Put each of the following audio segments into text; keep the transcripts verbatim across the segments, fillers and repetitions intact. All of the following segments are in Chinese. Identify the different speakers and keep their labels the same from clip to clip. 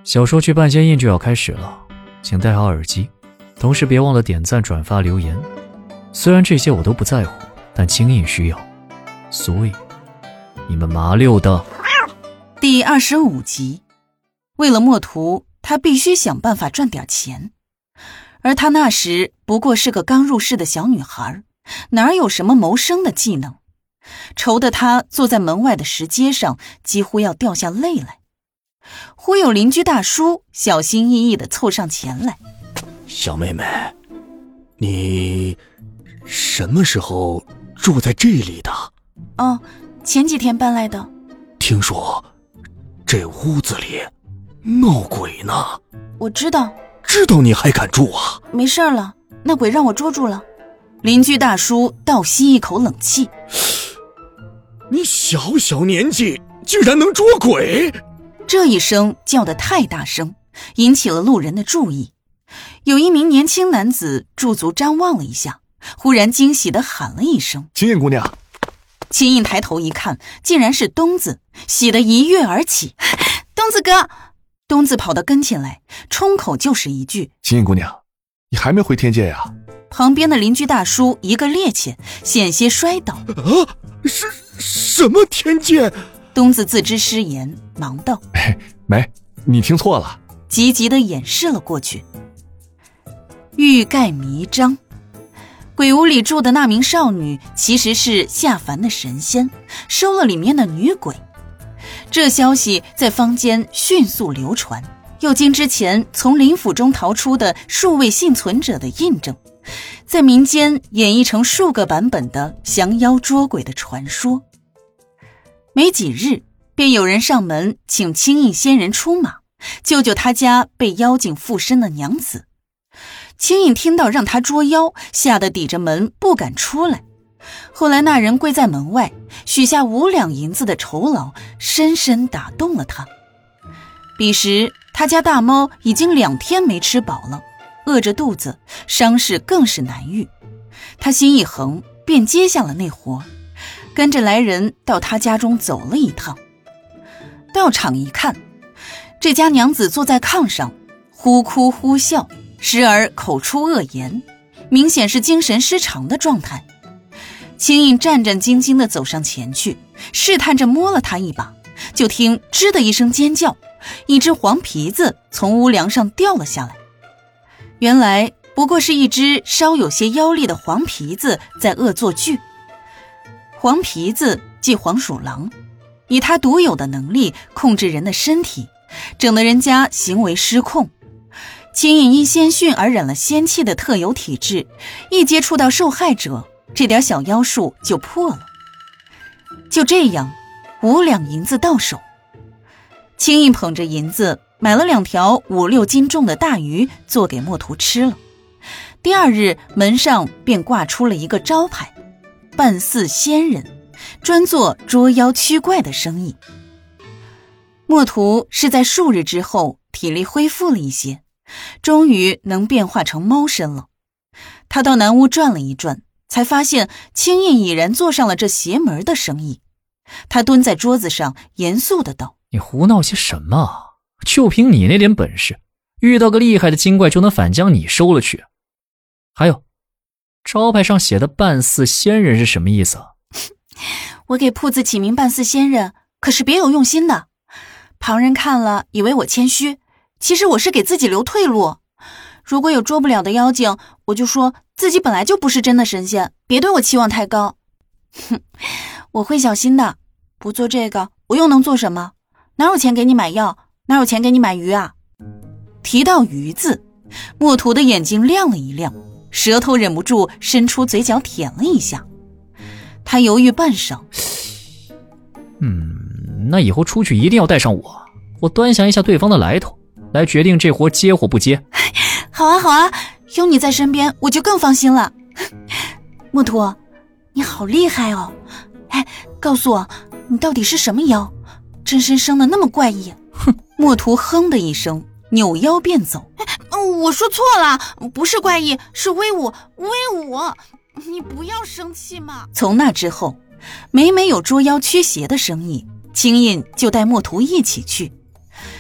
Speaker 1: 小说剧半仙印就要开始了，请戴好耳机，同时别忘了点赞、转发、留言。虽然这些我都不在乎，但清印需要，所以你们麻溜的。
Speaker 2: 第二十五集，为了墨图，他必须想办法赚点钱。而她那时不过是个刚入世的小女孩，哪有什么谋生的技能？愁得她坐在门外的石阶上，几乎要掉下泪来。忽有邻居大叔小心翼翼地凑上前来：“
Speaker 3: 小妹妹，你什么时候住在这里的？”“
Speaker 2: 哦，前几天搬来的。”“
Speaker 3: 听说这屋子里闹鬼呢。”“
Speaker 2: 我知道。”“
Speaker 3: 知道你还敢住啊？”“
Speaker 2: 没事了，那鬼让我捉住了。”邻居大叔倒吸一口冷气：“
Speaker 3: 你小小年纪居然能捉鬼！”
Speaker 2: 这一声叫得太大声，引起了路人的注意。有一名年轻男子驻足张望了一下，忽然惊喜地喊了一声：“
Speaker 4: 青印姑娘！”
Speaker 2: 青印抬头一看，竟然是东子，喜得一跃而起：“东子哥！”东子跑到跟前来，冲口就是一句：“
Speaker 4: 青印姑娘，你还没回天界呀？”
Speaker 2: 旁边的邻居大叔一个趔趄，险些摔倒。
Speaker 3: “啊，是什么天界？”
Speaker 2: 东子自知失言，忙道：“
Speaker 4: 没，你听错了。”
Speaker 2: 急急地掩饰了过去。欲盖弥彰，鬼屋里住的那名少女其实是下凡的神仙，收了里面的女鬼。这消息在坊间迅速流传，又经之前从林府中逃出的数位幸存者的印证，在民间演绎成数个版本的降妖捉鬼的传说。没几日，便有人上门请青印仙人出马，救救他家被妖精附身的娘子。青印听到让他捉妖，吓得抵着门不敢出来。后来那人跪在门外，许下五两银子的酬劳，深深打动了他。彼时他家大猫已经两天没吃饱了，饿着肚子，伤势更是难愈。他心一横，便接下了那活，跟着来人到他家中走了一趟。到场一看，这家娘子坐在炕上，忽哭忽笑，时而口出恶言，明显是精神失常的状态。青印战战兢兢地走上前去，试探着摸了她一把，就听吱的一声尖叫，一只黄皮子从屋梁上掉了下来。原来不过是一只稍有些妖力的黄皮子在恶作剧。黄皮子即黄鼠狼，以他独有的能力控制人的身体，整得人家行为失控。青印因仙训而染了仙气的特有体质，一接触到受害者，这点小妖术就破了。就这样，五两银子到手。青印捧着银子买了两条五六斤重的大鱼做给墨图吃了。第二日门上便挂出了一个招牌：半似仙人，专做捉妖驱怪的生意。墨图是在数日之后体力恢复了一些，终于能变化成猫身了。他到南屋转了一转，才发现青印已然做上了这邪门的生意。他蹲在桌子上严肃地道：“
Speaker 1: 你胡闹些什么？就凭你那点本事，遇到个厉害的精怪就能反将你收了去？还有，招牌上写的半似仙人是什么意思啊？”“
Speaker 2: 我给铺子起名半似仙人，可是别有用心的。旁人看了以为我谦虚，其实我是给自己留退路。如果有捉不了的妖精，我就说自己本来就不是真的神仙，别对我期望太高。哼，我会小心的。不做这个，我又能做什么？哪有钱给你买药？哪有钱给你买鱼啊？”提到鱼字，墨图的眼睛亮了一亮，舌头忍不住伸出嘴角舔了一下。他犹豫半晌，
Speaker 1: 嗯，那以后出去一定要带上我，我端详一下对方的来头，来决定这活接或不接。
Speaker 2: 好啊好啊，有你在身边我就更放心了。墨图，你好厉害哦！哎，告诉我，你到底是什么妖？真身生的那么怪异。
Speaker 1: 哼！
Speaker 2: 墨图哼的一声，扭腰便走。我说错了，不是怪异，是威武，威武！你不要生气嘛。从那之后，每每有捉妖驱邪的生意，青印就带墨图一起去。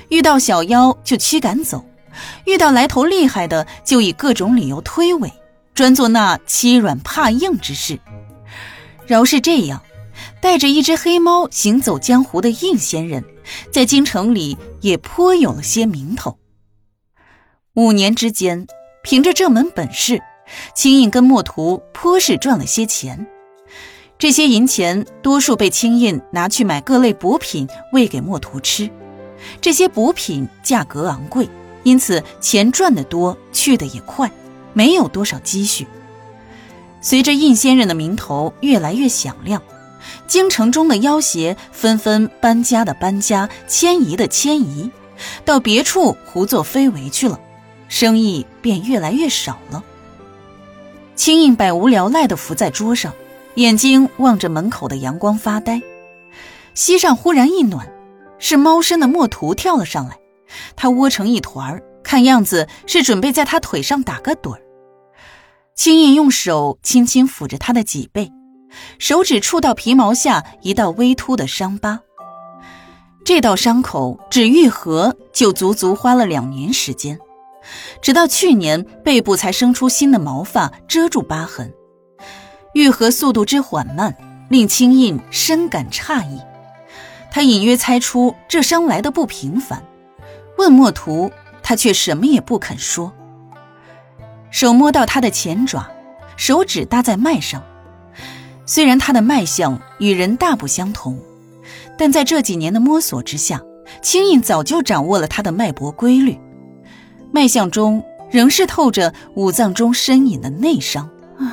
Speaker 2: 遇到小妖就驱赶走，遇到来头厉害的就以各种理由推诿，专做那欺软怕硬之事。饶是这样，带着一只黑猫行走江湖的应仙人，在京城里也颇有了些名头。五年之间，凭着这门本事，青印跟墨图颇是赚了些钱。这些银钱多数被青印拿去买各类补品喂给墨图吃，这些补品价格昂贵，因此钱赚得多，去得也快，没有多少积蓄。随着印仙人的名头越来越响亮，京城中的妖邪纷纷搬家的搬家，迁移的迁移，到别处胡作非为去了，生意便越来越少了。青印百无聊赖地伏在桌上，眼睛望着门口的阳光发呆。膝上忽然一暖，是猫身的墨图跳了上来，他窝成一团，看样子是准备在他腿上打个盹儿。青印用手轻轻抚着他的脊背，手指触到皮毛下一道微凸的伤疤。这道伤口只愈合就足足花了两年时间，直到去年背部才生出新的毛发遮住疤痕。愈合速度之缓慢，令青印深感诧异。他隐约猜出这伤来的不平凡，问墨图，他却什么也不肯说。手摸到他的前爪，手指搭在脉上。虽然他的脉象与人大不相同，但在这几年的摸索之下，青印早就掌握了他的脉搏规律。脉象中仍是透着五脏中深隐的内伤。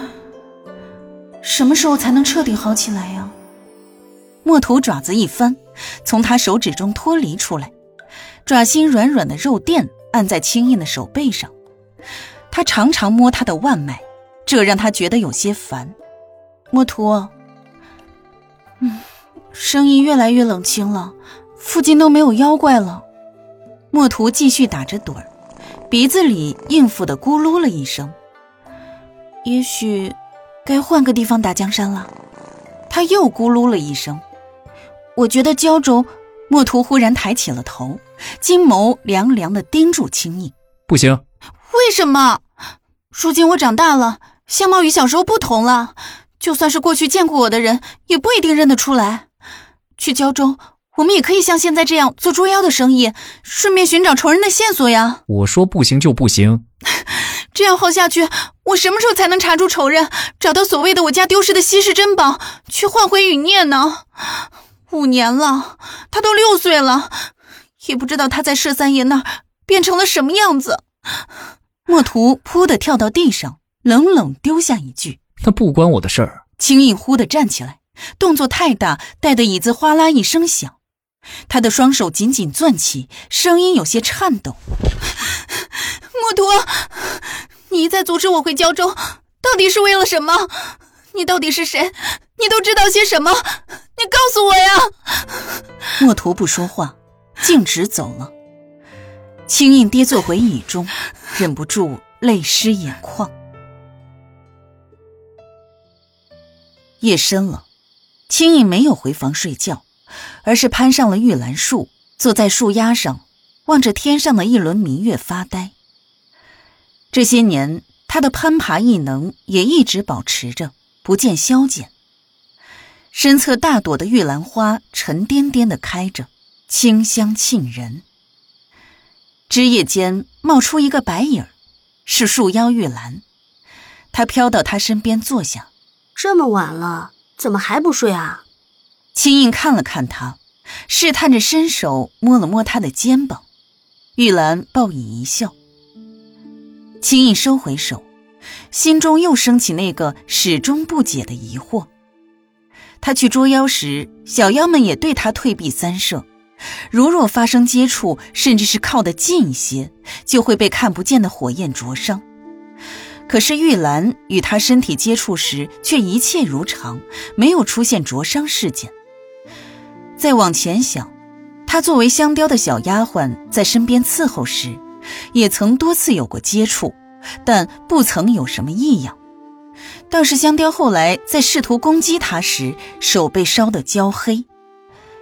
Speaker 2: 什么时候才能彻底好起来呀？墨图爪子一翻，从他手指中脱离出来，爪心软软的肉垫按在青印的手背上。他常常摸他的腕脉，这让他觉得有些烦。墨图，嗯，生意越来越冷清了，附近都没有妖怪了。墨图继续打着盹儿，鼻子里应付的咕噜了一声。也许该换个地方打江山了。他又咕噜了一声。我觉得胶州。墨图忽然抬起了头，金眸凉凉地盯住青印。
Speaker 1: 不行。
Speaker 2: 为什么？如今我长大了，相貌与小时候不同了，就算是过去见过我的人也不一定认得出来。去胶州，我们也可以像现在这样做捉妖的生意，顺便寻找仇人的线索呀。
Speaker 1: 我说不行就不行。
Speaker 2: 这样耗下去，我什么时候才能查出仇人，找到所谓的我家丢失的稀世珍宝，去换回余孽呢？五年了，他都六岁了，也不知道他在佘三爷那儿变成了什么样子。墨图扑地跳到地上，冷冷丢下一句：
Speaker 1: 那不关我的事儿。
Speaker 2: 青印忽地站起来，动作太大，带得椅子哗啦一声响。他的双手紧紧攥起，声音有些颤抖。墨图，你一再阻止我回胶州，到底是为了什么？你到底是谁？你都知道些什么？你告诉我呀！墨图不说话，径直走了。青印跌坐回椅中，忍不住泪湿眼眶。夜深了，青印没有回房睡觉，而是攀上了玉兰树，坐在树丫上，望着天上的一轮明月发呆。这些年，他的攀爬异能也一直保持着，不见消减。身侧大朵的玉兰花沉甸甸地开着，清香沁人。枝叶间冒出一个白影，是树妖玉兰。他飘到他身边坐下。
Speaker 5: 这么晚了，怎么还不睡啊？
Speaker 2: 青印看了看他，试探着伸手摸了摸他的肩膀。玉兰报以一笑。青印收回手，心中又升起那个始终不解的疑惑。他去捉妖时，小妖们也对他退避三舍，如若发生接触，甚至是靠得近一些，就会被看不见的火焰灼伤。可是玉兰与他身体接触时却一切如常，没有出现灼伤事件。再往前想，他作为香雕的小丫鬟在身边伺候时，也曾多次有过接触，但不曾有什么异样。倒是香雕后来在试图攻击他时，手被烧得焦黑。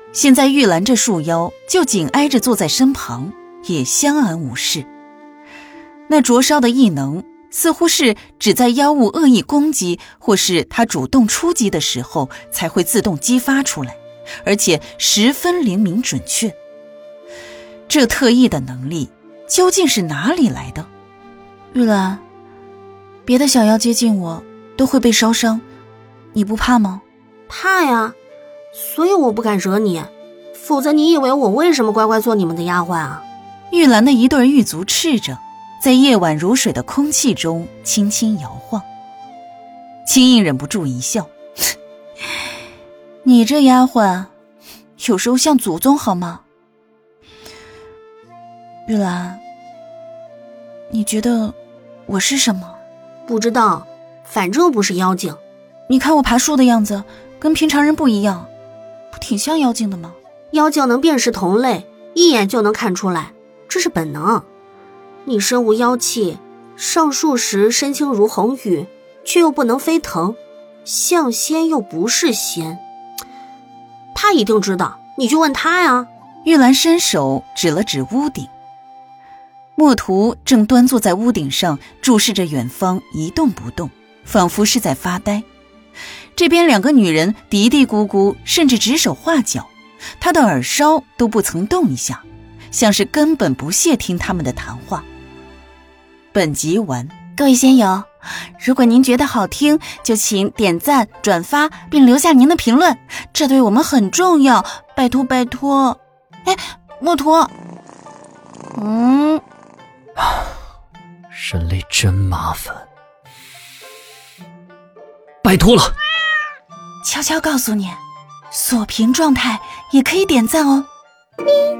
Speaker 2: 现在玉兰这树妖就紧挨着坐在身旁，也相安无事。那灼烧的异能似乎是只在妖物恶意攻击或是他主动出击的时候才会自动激发出来，而且十分灵敏准确。这特异的能力究竟是哪里来的？玉兰，别的小妖接近我都会被烧伤，你不怕吗？
Speaker 5: 怕呀，所以我不敢惹你，否则你以为我为什么乖乖做你们的丫鬟啊？
Speaker 2: 玉兰的一对玉足赤着，在夜晚如水的空气中轻轻摇晃。青印忍不住一笑，你这丫鬟有时候像祖宗好吗？玉兰，你觉得我是什么？
Speaker 5: 不知道，反正不是妖精。
Speaker 2: 你看我爬树的样子跟平常人不一样，不挺像妖精的吗？
Speaker 5: 妖精能辨识同类，一眼就能看出来，这是本能。你身无妖气，上树时身轻如鸿羽，却又不能飞腾，像仙又不是仙。他一定知道，你去问他呀。
Speaker 2: 玉兰伸手指了指屋顶，墨图正端坐在屋顶上，注视着远方一动不动，仿佛是在发呆。这边两个女人嘀嘀咕咕，甚至指手画脚，她的耳梢都不曾动一下，像是根本不屑听他们的谈话。本集完。各位仙友，如果您觉得好听，就请点赞、转发并留下您的评论，这对我们很重要，拜托拜托。哎，墨图，嗯，
Speaker 1: 人类真麻烦，拜托了。
Speaker 2: 悄悄告诉你，锁屏状态也可以点赞哦。咪